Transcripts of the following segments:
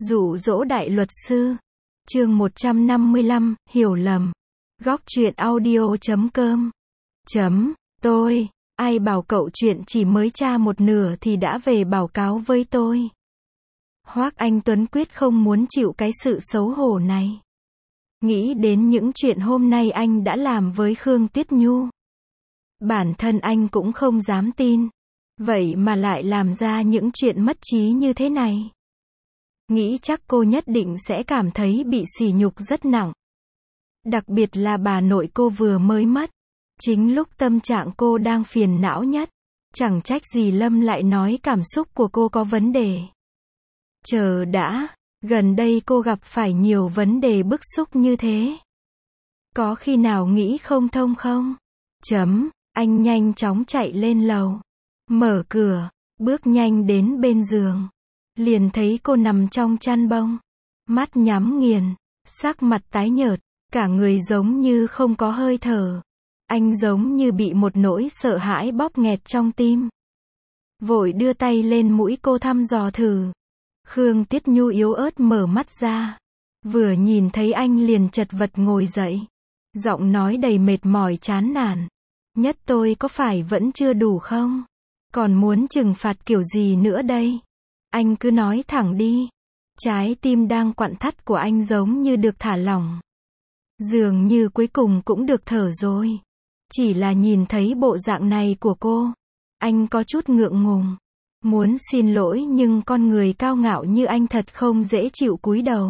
Dụ dỗ đại luật sư. Chương 155, hiểu lầm. Góc truyện audio.com. Tôi, ai bảo cậu chuyện chỉ mới tra một nửa thì đã về báo cáo với tôi. Hoác Anh Tuấn quyết không muốn chịu cái sự xấu hổ này. Nghĩ đến những chuyện hôm nay anh đã làm với Khương Tuyết Nhu. Bản thân anh cũng không dám tin. Vậy mà lại làm ra những chuyện mất trí như thế này. Nghĩ chắc cô nhất định sẽ cảm thấy bị sỉ nhục rất nặng. Đặc biệt là bà nội cô vừa mới mất. Chính lúc tâm trạng cô đang phiền não nhất. Chẳng trách gì Lâm lại nói cảm xúc của cô có vấn đề. Chờ đã, gần đây cô gặp phải nhiều vấn đề bức xúc như thế. Có khi nào nghĩ không thông không? Anh nhanh chóng chạy lên lầu. Mở cửa, bước nhanh đến bên giường. Liền thấy cô nằm trong chăn bông. Mắt nhắm nghiền, sắc mặt tái nhợt, cả người giống như không có hơi thở. Anh giống như bị một nỗi sợ hãi bóp nghẹt trong tim. Vội đưa tay lên mũi cô thăm dò thử. Khương Tuyết Nhu yếu ớt mở mắt ra. Vừa nhìn thấy anh liền chật vật ngồi dậy. Giọng nói đầy mệt mỏi chán nản. Nhất tôi có phải vẫn chưa đủ không? Còn muốn trừng phạt kiểu gì nữa đây? Anh cứ nói thẳng đi. Trái tim đang quặn thắt của anh giống như được thả lỏng. Dường như cuối cùng cũng được thở rồi. Chỉ là nhìn thấy bộ dạng này của cô. Anh có chút ngượng ngùng. Muốn xin lỗi nhưng con người cao ngạo như anh thật không dễ chịu cúi đầu.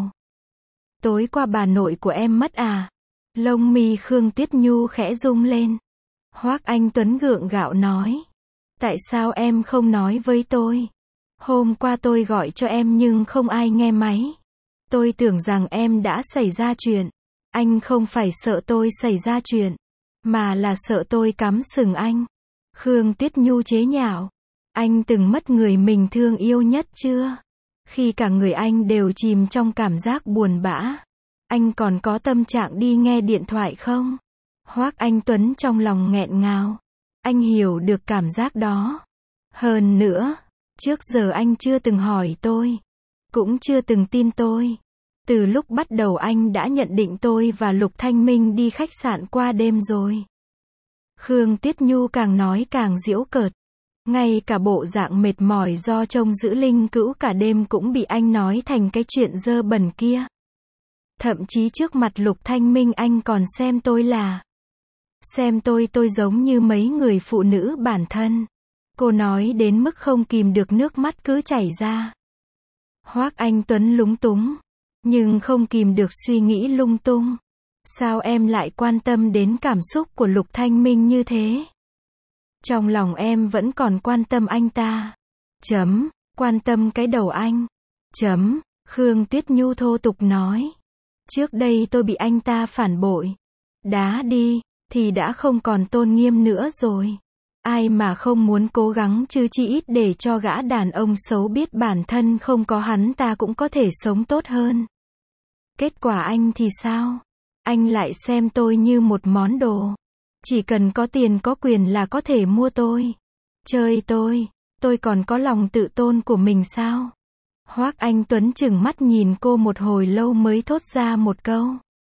Tối qua bà nội của em mất à? Lông mi Khương Tuyết Nhu khẽ rung lên. Hoác Anh Tuấn gượng gạo nói. Tại sao em không nói với tôi? Hôm qua tôi gọi cho em nhưng không ai nghe máy. Tôi tưởng rằng em đã xảy ra chuyện. Anh không phải sợ tôi xảy ra chuyện, mà là sợ tôi cắm sừng anh. Khương Tuyết Nhu chế nhạo. Anh từng mất người mình thương yêu nhất chưa? Khi cả người anh đều chìm trong cảm giác buồn bã. Anh còn có tâm trạng đi nghe điện thoại không? Hoác Anh Tuấn trong lòng nghẹn ngào. Anh hiểu được cảm giác đó. Hơn nữa, trước giờ anh chưa từng hỏi tôi. Cũng chưa từng tin tôi. Từ lúc bắt đầu anh đã nhận định tôi và Lục Thanh Minh đi khách sạn qua đêm rồi. Khương Tuyết Nhu càng nói càng giễu cợt. Ngay cả bộ dạng mệt mỏi do trông giữ Linh Cữu cả đêm cũng bị anh nói thành cái chuyện dơ bẩn kia. Thậm chí trước mặt Lục Thanh Minh anh còn xem tôi giống như mấy người phụ nữ bản thân. Cô nói đến mức không kìm được nước mắt cứ chảy ra. Hoác Anh Tuấn lúng túng, nhưng không kìm được suy nghĩ lung tung. Sao em lại quan tâm đến cảm xúc của Lục Thanh Minh như thế? Trong lòng em vẫn còn quan tâm anh ta. Quan tâm cái đầu anh. Khương Tuyết Nhu thô tục nói. Trước đây tôi bị anh ta phản bội. Đá đi, thì đã không còn tôn nghiêm nữa rồi. Ai mà không muốn cố gắng chứ chỉ ít để cho gã đàn ông xấu biết bản thân không có hắn ta cũng có thể sống tốt hơn. Kết quả anh thì sao? Anh lại xem tôi như một món đồ. Chỉ cần có tiền có quyền là có thể mua tôi. Chơi tôi còn có lòng tự tôn của mình sao? Hoác Anh Tuấn chừng mắt nhìn cô một hồi lâu mới thốt ra một câu.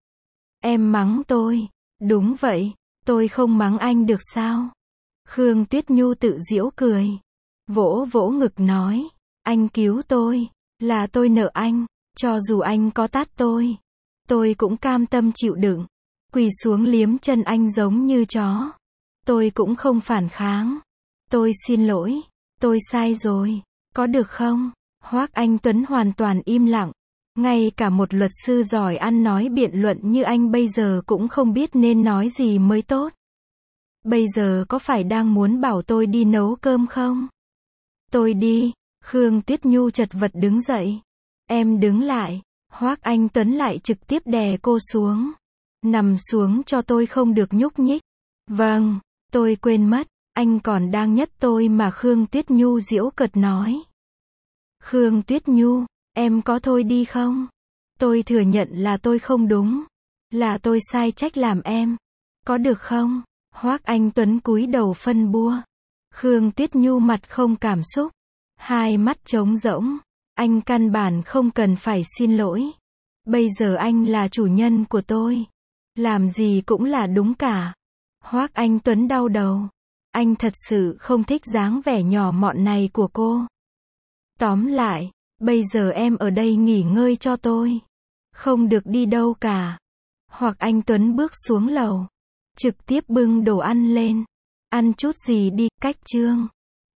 Em mắng tôi. Đúng vậy, tôi không mắng anh được sao? Khương Tuyết Nhu tự giễu cười. Vỗ vỗ ngực nói. Anh cứu tôi. Là tôi nợ anh. Cho dù anh có tát tôi cũng cam tâm chịu đựng. Quỳ xuống liếm chân anh giống như chó. Tôi cũng không phản kháng. Tôi xin lỗi. Tôi sai rồi. Có được không? Hoác Anh Tuấn hoàn toàn im lặng. Ngay cả một luật sư giỏi ăn nói biện luận như anh bây giờ cũng không biết nên nói gì mới tốt. Bây giờ có phải đang muốn bảo tôi đi nấu cơm không? Tôi đi. Khương Tuyết Nhu chật vật đứng dậy. Em đứng lại. Hoác Anh Tuấn lại trực tiếp đè cô xuống. Nằm xuống cho tôi không được nhúc nhích. Vâng, tôi quên mất. Anh còn đang nhất tôi mà Khương Tuyết Nhu giễu cợt nói. Khương Tuyết Nhu, em có thôi đi không? Tôi thừa nhận là tôi không đúng. Là tôi sai trách làm em. Có được không? Hoác Anh Tuấn cúi đầu phân bua. Khương Tuyết Nhu mặt không cảm xúc. Hai mắt trống rỗng. Anh căn bản không cần phải xin lỗi. Bây giờ anh là chủ nhân của tôi. Làm gì cũng là đúng cả. Hoác Anh Tuấn đau đầu. Anh thật sự không thích dáng vẻ nhỏ mọn này của cô. Tóm lại, bây giờ em ở đây nghỉ ngơi cho tôi. Không được đi đâu cả. Hoác Anh Tuấn bước xuống lầu. Trực tiếp bưng đồ ăn lên. Ăn chút gì đi, cách chương.